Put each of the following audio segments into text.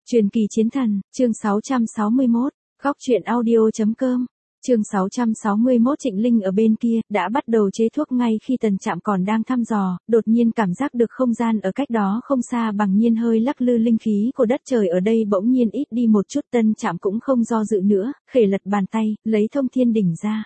Truyền kỳ chiến thần, chương 661, góc truyện audio.com, chương 661. Trịnh Linh ở bên kia, đã bắt đầu chế thuốc ngay khi Tần Trạm còn đang thăm dò, đột nhiên cảm giác được không gian ở cách đó không xa bằng nhiên hơi lắc lư, linh khí của đất trời ở đây bỗng nhiên ít đi một chút. Tân Trạm cũng không do dự nữa, khề lật bàn tay, lấy thông thiên đỉnh ra.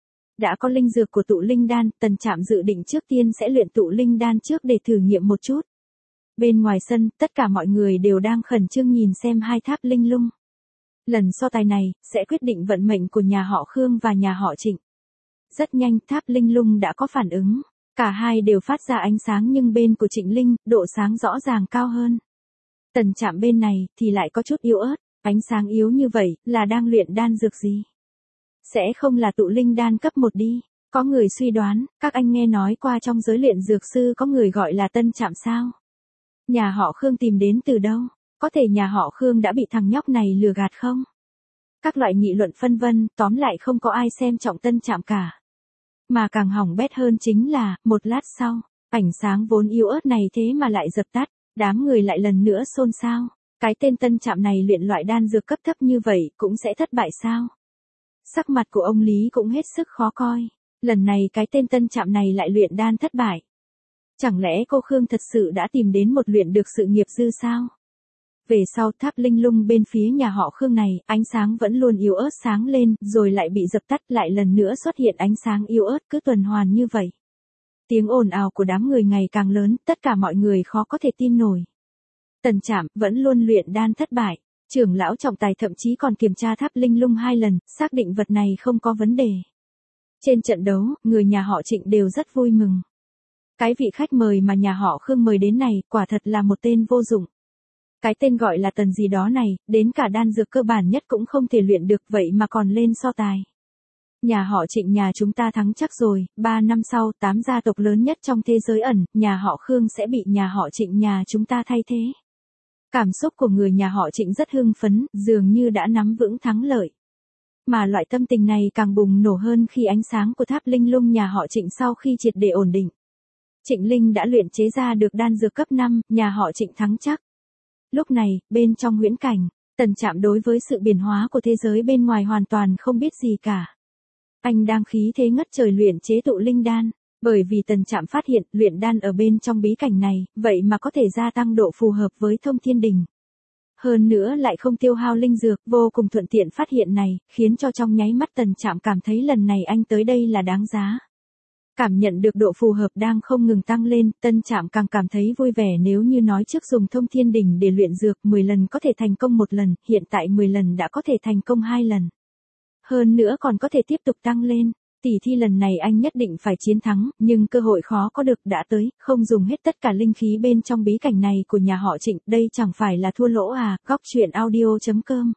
Đã có linh dược của tụ linh đan, Tần Trạm dự định trước tiên sẽ luyện tụ linh đan trước để thử nghiệm một chút. Bên ngoài sân, tất cả mọi người đều đang khẩn trương nhìn xem hai tháp linh lung. Lần so tài này, sẽ quyết định vận mệnh của nhà họ Khương và nhà họ Trịnh. Rất nhanh, tháp linh lung đã có phản ứng. Cả hai đều phát ra ánh sáng, nhưng bên của Trịnh Linh, độ sáng rõ ràng cao hơn. Tần Trạm bên này, thì lại có chút yếu ớt. Ánh sáng yếu như vậy, là đang luyện đan dược gì? Sẽ không là tụ linh đan cấp 1 đi. Có người suy đoán, các anh nghe nói qua trong giới luyện dược sư có người gọi là Tân Trạm sao? Nhà họ Khương tìm đến từ đâu? Có thể nhà họ Khương đã bị thằng nhóc này lừa gạt không? Các loại nghị luận phân vân, tóm lại không có ai xem trọng Tân Trạm cả. Mà càng hỏng bét hơn chính là, một lát sau, ánh sáng vốn yếu ớt này thế mà lại dập tắt, đám người lại lần nữa xôn xao. Cái tên Tân Trạm này luyện loại đan dược cấp thấp như vậy cũng sẽ thất bại sao? Sắc mặt của ông Lý cũng hết sức khó coi. Lần này cái tên Tân Trạm này lại luyện đan thất bại. Chẳng lẽ cô Khương thật sự đã tìm đến một luyện được sự nghiệp dư sao? Về sau tháp linh lung bên phía nhà họ Khương này, ánh sáng vẫn luôn yếu ớt sáng lên, rồi lại bị dập tắt, lại lần nữa xuất hiện ánh sáng yếu ớt, cứ tuần hoàn như vậy. Tiếng ồn ào của đám người ngày càng lớn, tất cả mọi người khó có thể tin nổi. Tần Trạm vẫn luôn luyện đan thất bại. Trưởng lão trọng tài thậm chí còn kiểm tra tháp linh lung 2 lần, xác định vật này không có vấn đề. Trên trận đấu, người nhà họ Trịnh đều rất vui mừng. Cái vị khách mời mà nhà họ Khương mời đến này, quả thật là một tên vô dụng. Cái tên gọi là Tần gì đó này, đến cả đan dược cơ bản nhất cũng không thể luyện được, vậy mà còn lên so tài. Nhà họ Trịnh nhà chúng ta thắng chắc rồi, 3 năm sau, 8 gia tộc lớn nhất trong thế giới ẩn, nhà họ Khương sẽ bị nhà họ Trịnh nhà chúng ta thay thế. Cảm xúc của người nhà họ Trịnh rất hưng phấn, dường như đã nắm vững thắng lợi. Mà loại tâm tình này càng bùng nổ hơn khi ánh sáng của tháp linh lung nhà họ Trịnh sau khi triệt để ổn định. Trịnh Linh đã luyện chế ra được đan dược cấp 5, nhà họ Trịnh thắng chắc. Lúc này, bên trong huyễn cảnh, Tần Trạm đối với sự biến hóa của thế giới bên ngoài hoàn toàn không biết gì cả. Anh đang khí thế ngất trời luyện chế tụ linh đan, bởi vì Tần Trạm phát hiện luyện đan ở bên trong bí cảnh này, vậy mà có thể gia tăng độ phù hợp với thông thiên đỉnh. Hơn nữa lại không tiêu hao linh dược, vô cùng thuận tiện. Phát hiện này, khiến cho trong nháy mắt Tần Trạm cảm thấy lần này anh tới đây là đáng giá. Cảm nhận được độ phù hợp đang không ngừng tăng lên, Tân Trạm càng cảm thấy vui vẻ. Nếu như nói trước dùng thông thiên đỉnh để luyện dược 10 lần có thể thành công 1 lần, hiện tại 10 lần đã có thể thành công 2 lần. Hơn nữa còn có thể tiếp tục tăng lên. Tỷ thi lần này anh nhất định phải chiến thắng, nhưng cơ hội khó có được đã tới, không dùng hết tất cả linh khí bên trong bí cảnh này của nhà họ Trịnh, đây chẳng phải là thua lỗ à? Góc truyện audio.com.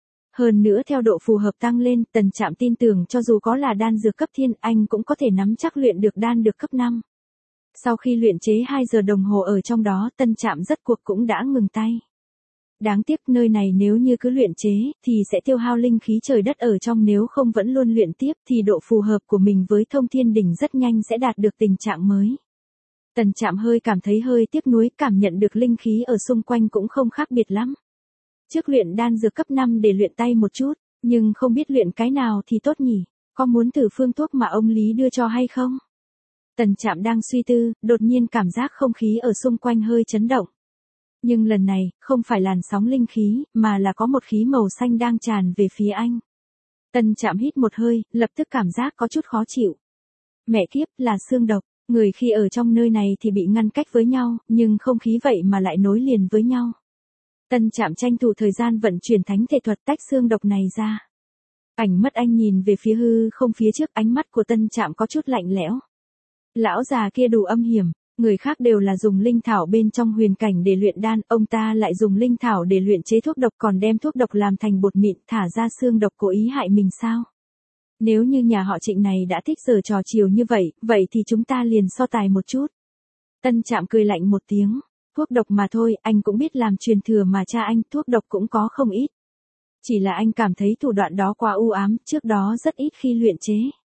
Hơn nữa theo độ phù hợp tăng lên, Tần Trạm tin tưởng cho dù có là đan dược cấp thiên, anh cũng có thể nắm chắc luyện được đan được cấp 5. Sau khi luyện chế 2 giờ đồng hồ ở trong đó, Tân Trạm rốt cuộc cũng đã ngừng tay. Đáng tiếc nơi này nếu như cứ luyện chế, thì sẽ tiêu hao linh khí trời đất ở trong, nếu không vẫn luôn luyện tiếp thì độ phù hợp của mình với thông thiên đỉnh rất nhanh sẽ đạt được tình trạng mới. Tần Trạm hơi cảm thấy hơi tiếc nuối, cảm nhận được linh khí ở xung quanh cũng không khác biệt lắm. Trước luyện đan dược cấp 5 để luyện tay một chút, nhưng không biết luyện cái nào thì tốt nhỉ, có muốn thử phương thuốc mà ông Lý đưa cho hay không? Tần Trạm đang suy tư, đột nhiên cảm giác không khí ở xung quanh hơi chấn động. Nhưng lần này, không phải làn sóng linh khí, mà là có một khí màu xanh đang tràn về phía anh. Tần Trạm hít một hơi, lập tức cảm giác có chút khó chịu. Mẹ kiếp, là xương độc, người khi ở trong nơi này thì bị ngăn cách với nhau, nhưng không khí vậy mà lại nối liền với nhau. Tần Trạm tranh thủ thời gian vận chuyển thánh thể thuật tách xương độc này ra. Ánh mắt anh nhìn về phía hư không phía trước, ánh mắt của Tần Trạm có chút lạnh lẽo. Lão già kia đủ âm hiểm, người khác đều là dùng linh thảo bên trong huyền cảnh để luyện đan, ông ta lại dùng linh thảo để luyện chế thuốc độc, còn đem thuốc độc làm thành bột mịn, thả ra xương độc, cố ý hại mình sao? Nếu như nhà họ Trịnh này đã thích giở trò chiều như vậy, vậy thì chúng ta liền so tài một chút. Tân Trạm cười lạnh một tiếng. Thuốc độc mà thôi, anh cũng biết làm truyền thừa mà cha anh, thuốc độc cũng có không ít. Chỉ là anh cảm thấy thủ đoạn đó quá u ám, trước đó rất ít khi luyện chế.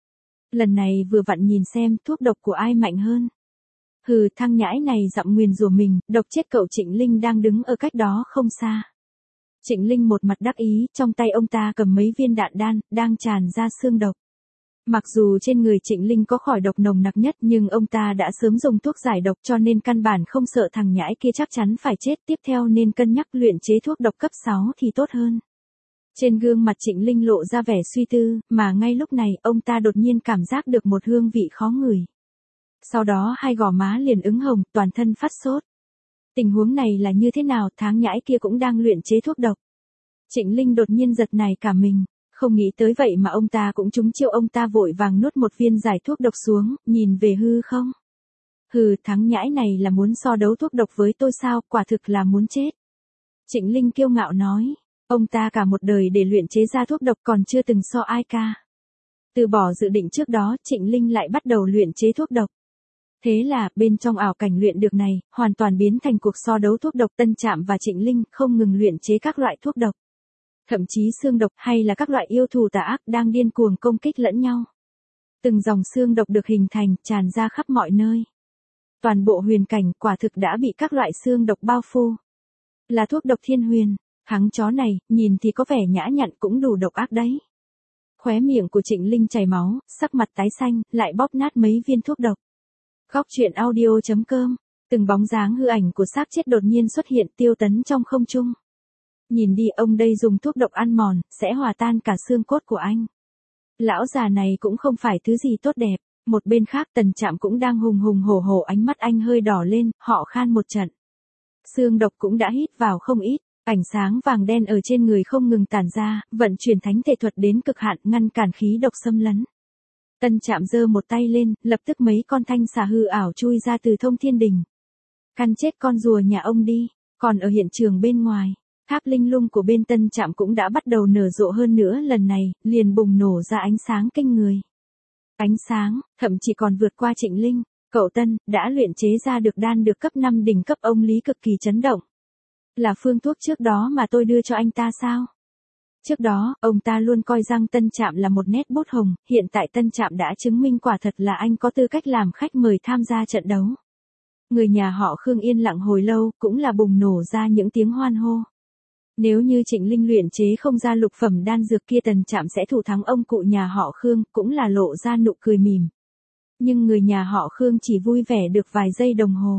Lần này vừa vặn nhìn xem thuốc độc của ai mạnh hơn. Hừ, thằng nhãi này dặm nguyền rủa mình, độc chết cậu. Trịnh Linh đang đứng ở cách đó không xa. Trịnh Linh một mặt đắc ý, trong tay ông ta cầm mấy viên đạn đan, đang tràn ra xương độc. Mặc dù trên người Trịnh Linh có khỏi độc nồng nặc nhất nhưng ông ta đã sớm dùng thuốc giải độc cho nên căn bản không sợ thằng nhãi kia chắc chắn phải chết, tiếp theo nên cân nhắc luyện chế thuốc độc cấp 6 thì tốt hơn. Trên gương mặt Trịnh Linh lộ ra vẻ suy tư, mà ngay lúc này ông ta đột nhiên cảm giác được một hương vị khó ngửi. Sau đó hai gò má liền ửng hồng, toàn thân phát sốt. Tình huống này là như thế nào, thằng nhãi kia cũng đang luyện chế thuốc độc. Trịnh Linh đột nhiên giật nảy cả mình, không nghĩ tới vậy mà ông ta cũng trúng chiêu, ông ta vội vàng nuốt một viên giải thuốc độc xuống, nhìn về hư không. Hừ, thằng nhãi này là muốn so đấu thuốc độc với tôi sao, quả thực là muốn chết. Trịnh Linh kiêu ngạo nói, ông ta cả một đời để luyện chế ra thuốc độc còn chưa từng so ai ca. Từ bỏ dự định trước đó, Trịnh Linh lại bắt đầu luyện chế thuốc độc. Thế là, bên trong ảo cảnh luyện được này, hoàn toàn biến thành cuộc so đấu thuốc độc. Tân Trạm và Trịnh Linh không ngừng luyện chế các loại thuốc độc. Thậm chí xương độc hay là các loại yêu thù tà ác đang điên cuồng công kích lẫn nhau. Từng dòng xương độc được hình thành, tràn ra khắp mọi nơi. Toàn bộ huyền cảnh quả thực đã bị các loại xương độc bao phủ. Là thuốc độc thiên huyền, thằng chó này, nhìn thì có vẻ nhã nhặn cũng đủ độc ác đấy. Khóe miệng của Trịnh Linh chảy máu, sắc mặt tái xanh, lại bóp nát mấy viên thuốc độc. Góc truyện audio.com, từng bóng dáng hư ảnh của xác chết đột nhiên xuất hiện tiêu tấn trong không trung. Nhìn đi, ông đây dùng thuốc độc ăn mòn, sẽ hòa tan cả xương cốt của anh. Lão già này cũng không phải thứ gì tốt đẹp. Một bên khác Tần Trạm cũng đang hùng hùng hổ hổ, ánh mắt anh hơi đỏ lên, họ khan một trận. Xương độc cũng đã hít vào không ít, ánh sáng vàng đen ở trên người không ngừng tản ra, vận chuyển thánh thể thuật đến cực hạn ngăn cản khí độc xâm lấn. Tân Trạm giơ một tay lên, lập tức mấy con thanh xà hư ảo chui ra từ thông thiên đình. Căn chết con rùa nhà ông đi. Còn ở hiện trường bên ngoài, tháp linh lung của bên Tân Trạm cũng đã bắt đầu nở rộ hơn nữa, lần này, liền bùng nổ ra ánh sáng kinh người. Ánh sáng, thậm chí còn vượt qua Trịnh Linh. Cậu Tân, đã luyện chế ra được đan được cấp 5 đỉnh cấp, ông Lý cực kỳ chấn động. Là phương thuốc trước đó mà tôi đưa cho anh ta sao? Trước đó, ông ta luôn coi rằng Tân Trạm là một nét bút hồng, hiện tại Tân Trạm đã chứng minh quả thật là anh có tư cách làm khách mời tham gia trận đấu. Người nhà họ Khương yên lặng hồi lâu, cũng là bùng nổ ra những tiếng hoan hô. Nếu như Trịnh Linh luyện chế không ra lục phẩm đan dược kia, Tân Trạm sẽ thủ thắng ông cụ nhà họ Khương, cũng là lộ ra nụ cười mỉm. Nhưng người nhà họ Khương chỉ vui vẻ được vài giây đồng hồ.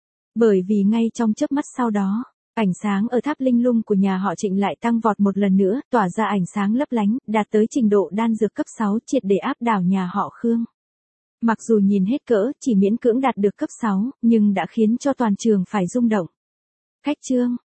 Bởi vì ngay trong chớp mắt sau đó, ánh sáng ở tháp linh lung của nhà họ Trịnh lại tăng vọt một lần nữa, tỏa ra ánh sáng lấp lánh, đạt tới trình độ đan dược cấp 6, triệt để áp đảo nhà họ Khương. Mặc dù nhìn hết cỡ, chỉ miễn cưỡng đạt được cấp 6, nhưng đã khiến cho toàn trường phải rung động. Khách trương,